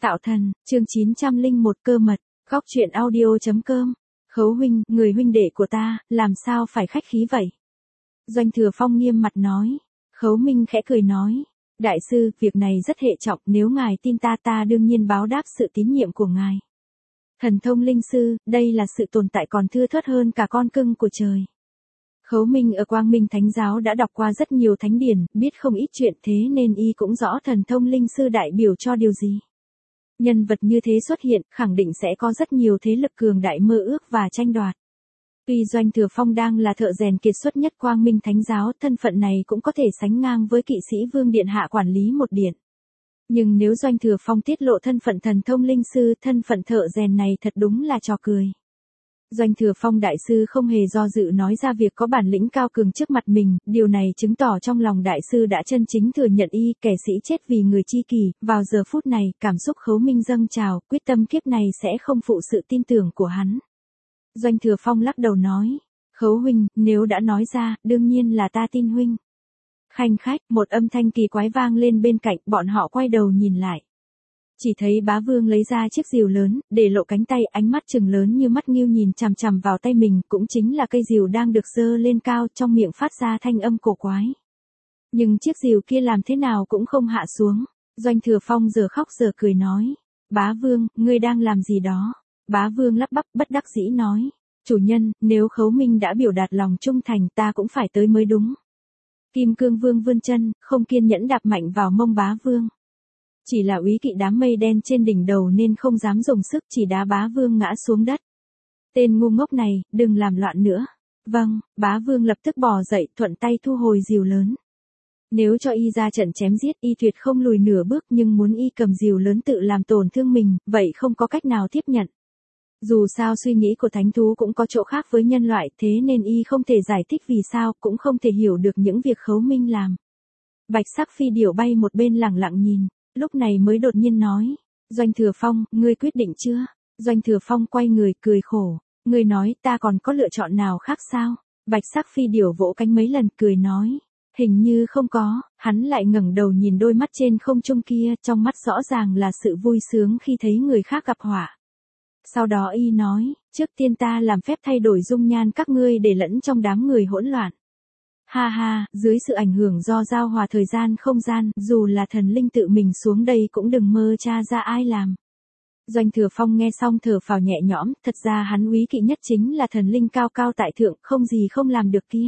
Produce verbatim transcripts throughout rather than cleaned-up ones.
Tạo thần, chương chín trăm lẻ một cơ mật, góc truyện audio.com. Khấu huynh, người huynh đệ của ta, làm sao phải khách khí vậy? Doanh Thừa Phong nghiêm mặt nói. Khấu Minh khẽ cười nói. Đại sư, việc này rất hệ trọng, nếu ngài tin ta ta đương nhiên báo đáp sự tín nhiệm của ngài. Thần thông linh sư, đây là sự tồn tại còn thưa thớt hơn cả con cưng của trời. Khấu Minh ở Quang Minh Thánh Giáo đã đọc qua rất nhiều thánh điển, biết không ít chuyện, thế nên y cũng rõ thần thông linh sư đại biểu cho điều gì. Nhân vật như thế xuất hiện, khẳng định sẽ có rất nhiều thế lực cường đại mơ ước và tranh đoạt. Tuy Doanh Thừa Phong đang là thợ rèn kiệt xuất nhất Quang Minh Thánh Giáo, thân phận này cũng có thể sánh ngang với kỵ sĩ Vương Điện Hạ quản lý một điện. Nhưng nếu Doanh Thừa Phong tiết lộ thân phận thần thông linh sư, thân phận thợ rèn này thật đúng là trò cười. Doanh Thừa Phong đại sư không hề do dự nói ra việc có bản lĩnh cao cường trước mặt mình, điều này chứng tỏ trong lòng đại sư đã chân chính thừa nhận y, kẻ sĩ chết vì người chi kỷ. Vào giờ phút này, cảm xúc Khấu Minh dâng trào, quyết tâm kiếp này sẽ không phụ sự tin tưởng của hắn. Doanh Thừa Phong lắc đầu nói, Khấu huynh, nếu đã nói ra, đương nhiên là ta tin huynh. Khanh khách, một âm thanh kỳ quái vang lên bên cạnh, bọn họ quay đầu nhìn lại. Chỉ thấy Bá Vương lấy ra chiếc rìu lớn, để lộ cánh tay, ánh mắt trừng lớn như mắt ngưu nhìn chằm chằm vào tay mình, cũng chính là cây rìu đang được giơ lên cao, trong miệng phát ra thanh âm cổ quái. Nhưng chiếc rìu kia làm thế nào cũng không hạ xuống. Doanh Thừa Phong giờ khóc giờ cười nói, Bá Vương, ngươi đang làm gì đó? Bá Vương lắp bắp bất đắc dĩ nói, chủ nhân, nếu Khấu Minh đã biểu đạt lòng trung thành ta cũng phải tới mới đúng. Kim Cương Vương vươn chân, không kiên nhẫn đạp mạnh vào mông Bá Vương. Chỉ là úy kỵ đám mây đen trên đỉnh đầu nên không dám dùng sức, chỉ đá Bá Vương ngã xuống đất. Tên ngu ngốc này, đừng làm loạn nữa. Vâng, Bá Vương lập tức bò dậy, thuận tay thu hồi rìu lớn. Nếu cho y ra trận chém giết, y tuyệt không lùi nửa bước, nhưng muốn y cầm rìu lớn tự làm tổn thương mình, vậy không có cách nào tiếp nhận. Dù sao suy nghĩ của thánh thú cũng có chỗ khác với nhân loại, thế nên y không thể giải thích vì sao, cũng không thể hiểu được những việc Khấu Minh làm. Bạch sắc phi điểu bay một bên lẳng lặng nhìn, lúc này mới đột nhiên nói, Doanh Thừa Phong, ngươi quyết định chưa? Doanh Thừa Phong quay người, cười khổ, ngươi nói ta còn có lựa chọn nào khác sao? Bạch sắc phi điểu vỗ cánh mấy lần, cười nói, hình như không có. Hắn lại ngẩng đầu nhìn đôi mắt trên không trung kia, trong mắt rõ ràng là sự vui sướng khi thấy người khác gặp họa. Sau đó y nói, trước tiên ta làm phép thay đổi dung nhan các ngươi để lẫn trong đám người hỗn loạn. Ha ha, dưới sự ảnh hưởng do giao hòa thời gian không gian, dù là thần linh tự mình xuống đây cũng đừng mơ tra ra ai làm. Doanh Thừa Phong nghe xong thở phào nhẹ nhõm, thật ra hắn úy kỵ nhất chính là thần linh cao cao tại thượng, không gì không làm được kia.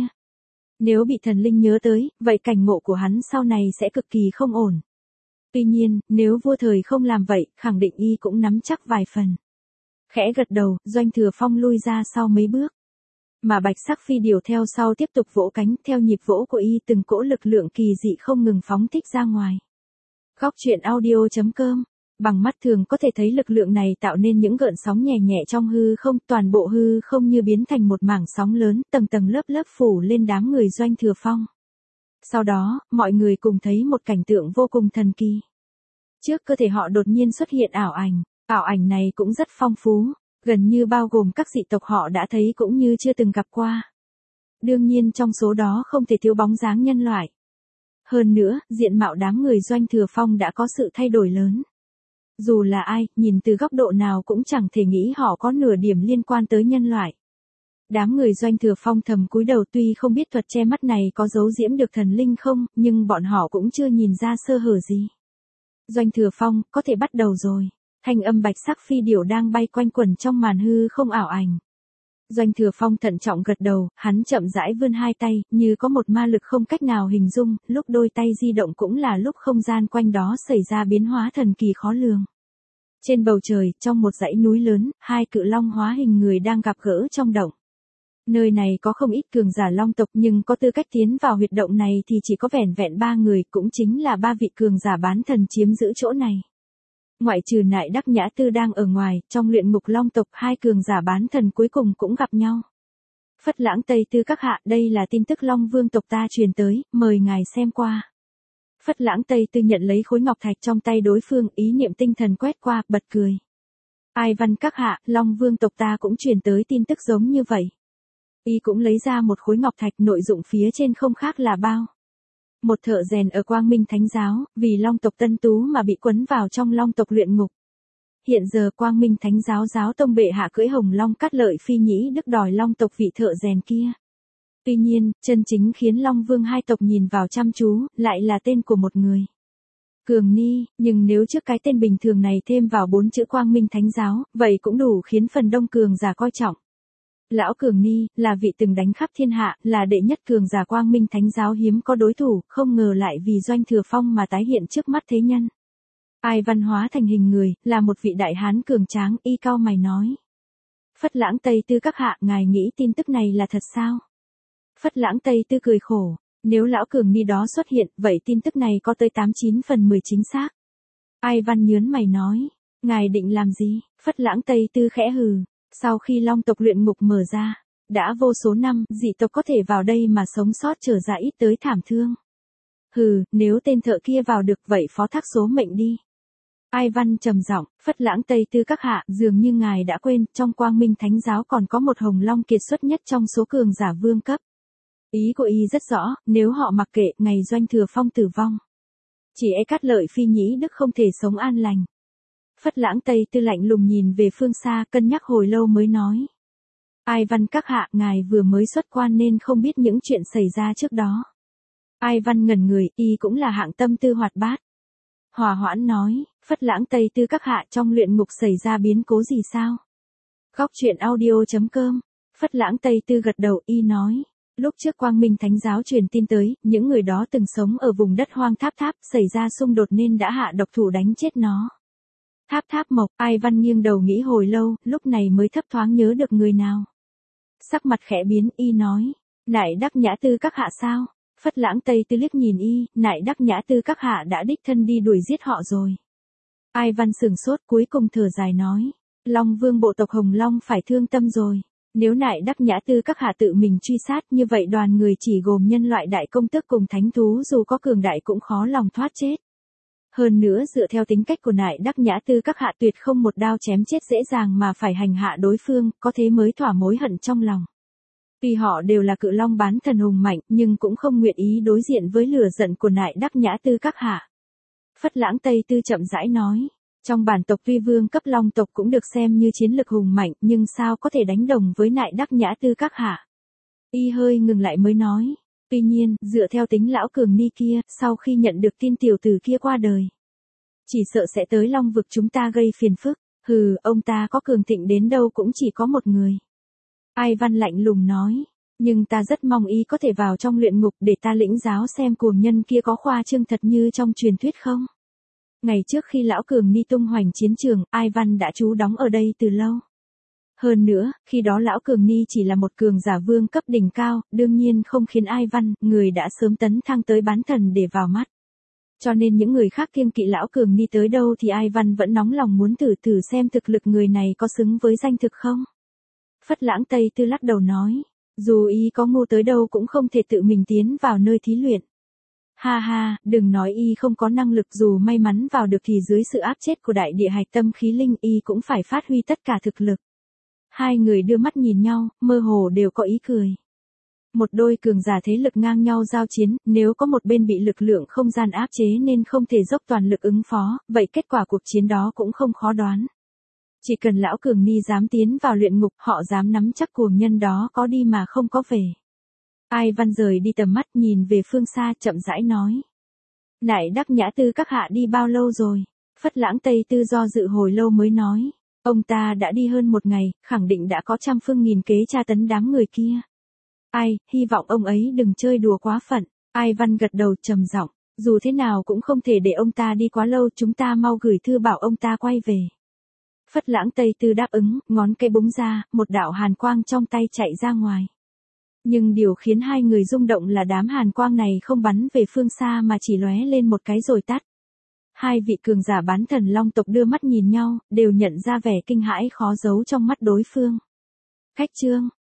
Nếu bị thần linh nhớ tới, vậy cảnh ngộ của hắn sau này sẽ cực kỳ không ổn. Tuy nhiên, nếu vua thời không làm vậy, khẳng định y cũng nắm chắc vài phần. Khẽ gật đầu, Doanh Thừa Phong lui ra sau mấy bước. Mà bạch sắc phi điểu theo sau tiếp tục vỗ cánh, theo nhịp vỗ của y từng cỗ lực lượng kỳ dị không ngừng phóng thích ra ngoài. Góc truyện audio.com. Bằng mắt thường có thể thấy lực lượng này tạo nên những gợn sóng nhẹ nhẹ trong hư không, toàn bộ hư không như biến thành một mảng sóng lớn, tầng tầng lớp lớp phủ lên đám người Doanh Thừa Phong. Sau đó, mọi người cùng thấy một cảnh tượng vô cùng thần kỳ. Trước cơ thể họ đột nhiên xuất hiện ảo ảnh, ảo ảnh này cũng rất phong phú. Gần như bao gồm các dị tộc họ đã thấy cũng như chưa từng gặp qua. Đương nhiên trong số đó không thể thiếu bóng dáng nhân loại. Hơn nữa, diện mạo đám người Doanh Thừa Phong đã có sự thay đổi lớn. Dù là ai, nhìn từ góc độ nào cũng chẳng thể nghĩ họ có nửa điểm liên quan tới nhân loại. Đám người Doanh Thừa Phong thầm cúi đầu, tuy không biết thuật che mắt này có giấu giếm được thần linh không, nhưng bọn họ cũng chưa nhìn ra sơ hở gì. Doanh Thừa Phong, có thể bắt đầu rồi. Thanh âm bạch sắc phi điểu đang bay quanh quẩn trong màn hư không ảo ảnh. Doanh Thừa Phong thận trọng gật đầu, hắn chậm rãi vươn hai tay, như có một ma lực không cách nào hình dung, lúc đôi tay di động cũng là lúc không gian quanh đó xảy ra biến hóa thần kỳ khó lường. Trên bầu trời, trong một dãy núi lớn, hai cự long hóa hình người đang gặp gỡ trong động. Nơi này có không ít cường giả long tộc, nhưng có tư cách tiến vào huyệt động này thì chỉ có vẻn vẹn ba người, cũng chính là ba vị cường giả bán thần chiếm giữ chỗ này. Ngoại trừ Nại Đắc Nhã Tư đang ở ngoài, trong luyện ngục long tộc hai cường giả bán thần cuối cùng cũng gặp nhau. Phất Lãng Tây Tư các hạ, đây là tin tức Long Vương tộc ta truyền tới, mời ngài xem qua. Phất Lãng Tây Tư nhận lấy khối ngọc thạch trong tay đối phương, ý niệm tinh thần quét qua, bật cười. Ai văn các hạ, Long Vương tộc ta cũng truyền tới tin tức giống như vậy. Y cũng lấy ra một khối ngọc thạch, nội dụng phía trên không khác là bao. Một thợ rèn ở Quang Minh Thánh Giáo, vì long tộc Tân Tú mà bị quấn vào trong long tộc luyện ngục. hiện giờ Quang Minh Thánh giáo giáo tông bệ hạ cưỡi hồng long cát lợi phi nhĩ đức đòi long tộc vị thợ rèn kia. Tuy nhiên, chân chính khiến Long Vương hai tộc nhìn vào chăm chú, lại là tên của một người. Cường Ni, nhưng nếu trước cái tên bình thường này thêm vào bốn chữ Quang Minh Thánh giáo, vậy cũng đủ khiến phần đông cường giả coi trọng. Lão Cường Ni, là vị từng đánh khắp thiên hạ, là đệ nhất cường giả Quang Minh Thánh giáo hiếm có đối thủ, không ngờ lại vì Doanh Thừa Phong mà tái hiện trước mắt thế nhân. Ai văn hóa thành hình người, là một vị đại hán cường tráng, y cao mày nói. Phất Lãng Tây Tư các hạ, ngài nghĩ tin tức này là thật sao? Phất Lãng Tây Tư cười khổ, nếu lão Cường Ni đó xuất hiện, vậy tin tức này có tới tám chín phần mười chính xác. Ai văn nhớn mày nói, ngài định làm gì? Phất Lãng Tây Tư khẽ hừ, sau khi Long tộc luyện ngục mở ra, đã vô số năm, dị tộc có thể vào đây mà sống sót trở ra ít tới thảm thương. Hừ, nếu tên thợ kia vào được vậy phó thác số mệnh đi. Ai văn trầm giọng, Phất Lãng Tây Tư các hạ, dường như ngài đã quên, trong Quang Minh Thánh giáo còn có một hồng long kiệt xuất nhất trong số cường giả vương cấp. Ý của y rất rõ, nếu họ mặc kệ, ngày Doanh Thừa Phong tử vong, chỉ e cát lợi phi nhĩ đức không thể sống an lành. Phất Lãng Tây Tư lạnh lùng nhìn về phương xa, cân nhắc hồi lâu mới nói. Ai văn các hạ, ngài vừa mới xuất quan nên không biết những chuyện xảy ra trước đó. Ai văn ngẩn người, y cũng là hạng tâm tư hoạt bát. Hòa hoãn nói, Phất Lãng Tây Tư các hạ, trong luyện ngục xảy ra biến cố gì sao? Góc truyện audio chấm com. Phất Lãng Tây Tư gật đầu, y nói. Lúc trước Quang Minh Thánh giáo truyền tin tới, những người đó từng sống ở vùng đất hoang Tháp Tháp, xảy ra xung đột nên đã hạ độc thủ đánh chết nó. Tháp Tháp Mộc, Ai văn nghiêng đầu nghĩ hồi lâu, lúc này mới thấp thoáng nhớ được người nào. Sắc mặt khẽ biến, y nói, Nại Đắc Nhã Tư các hạ sao? Phất Lãng Tây Tư liếc nhìn y, Nại Đắc Nhã Tư các hạ đã đích thân đi đuổi giết họ rồi. Ai văn sừng sốt, cuối cùng thở dài nói, Long Vương bộ tộc Hồng Long phải thương tâm rồi. Nếu Nại Đắc Nhã Tư các hạ tự mình truy sát, như vậy đoàn người chỉ gồm nhân loại đại công tước cùng thánh thú dù có cường đại cũng khó lòng thoát chết. Hơn nữa dựa theo tính cách của Nại Đắc Nhã Tư các hạ tuyệt không một đao chém chết dễ dàng mà phải hành hạ đối phương, có thế mới thỏa mối hận trong lòng. Tuy họ đều là cự long bán thần hùng mạnh, nhưng cũng không nguyện ý đối diện với lửa giận của Nại Đắc Nhã Tư các hạ. Phất Lãng Tây Tư chậm rãi nói, trong bản tộc vi vương cấp long tộc cũng được xem như chiến lực hùng mạnh, nhưng sao có thể đánh đồng với Nại Đắc Nhã Tư các hạ. Y hơi ngừng lại mới nói, tuy nhiên, dựa theo tính lão Cường Ni kia, sau khi nhận được tin tiểu tử kia qua đời, chỉ sợ sẽ tới Long vực chúng ta gây phiền phức. Hừ, ông ta có cường thịnh đến đâu cũng chỉ có một người. Ai văn lạnh lùng nói, nhưng ta rất mong y có thể vào trong luyện ngục để ta lĩnh giáo xem cuồng nhân kia có khoa trương thật như trong truyền thuyết không. Ngày trước khi lão Cường Ni tung hoành chiến trường, Ai văn đã trú đóng ở đây từ lâu. Hơn nữa, khi đó lão Cường Ni chỉ là một cường giả vương cấp đỉnh cao, đương nhiên không khiến Ai văn, người đã sớm tấn thăng tới bán thần để vào mắt. Cho nên những người khác kiêng kỵ lão Cường Ni tới đâu thì Ai văn vẫn nóng lòng muốn thử thử xem thực lực người này có xứng với danh thực không. Phất Lãng Tây Tư lắc đầu nói, dù y có ngu tới đâu cũng không thể tự mình tiến vào nơi thí luyện. Ha ha, đừng nói y không có năng lực, dù may mắn vào được thì dưới sự áp chết của đại địa hạch tâm khí linh y cũng phải phát huy tất cả thực lực. Hai người đưa mắt nhìn nhau, mơ hồ đều có ý cười. Một đôi cường giả thế lực ngang nhau giao chiến, nếu có một bên bị lực lượng không gian áp chế nên không thể dốc toàn lực ứng phó, vậy kết quả cuộc chiến đó cũng không khó đoán. Chỉ cần lão Cường Ni dám tiến vào luyện ngục, họ dám nắm chắc cuồng nhân đó có đi mà không có về. Ai văn rời đi tầm mắt nhìn về phương xa chậm rãi nói. Nại Đắc Nhã Tư các hạ đi bao lâu rồi? Phất Lãng Tây Tư do dự hồi lâu mới nói. Ông ta đã đi hơn một ngày, khẳng định đã có trăm phương nghìn kế tra tấn đám người kia. Ai, hy vọng ông ấy đừng chơi đùa quá phận. Ai văn gật đầu trầm giọng, dù thế nào cũng không thể để ông ta đi quá lâu, chúng ta mau gửi thư bảo ông ta quay về. Phất Lãng Tây Tư đáp ứng, ngón cây búng ra, một đạo hàn quang trong tay chạy ra ngoài. Nhưng điều khiến hai người rung động là đám hàn quang này không bắn về phương xa mà chỉ lóe lên một cái rồi tắt. Hai vị cường giả bán thần long tộc đưa mắt nhìn nhau, đều nhận ra vẻ kinh hãi khó giấu trong mắt đối phương. Khách chương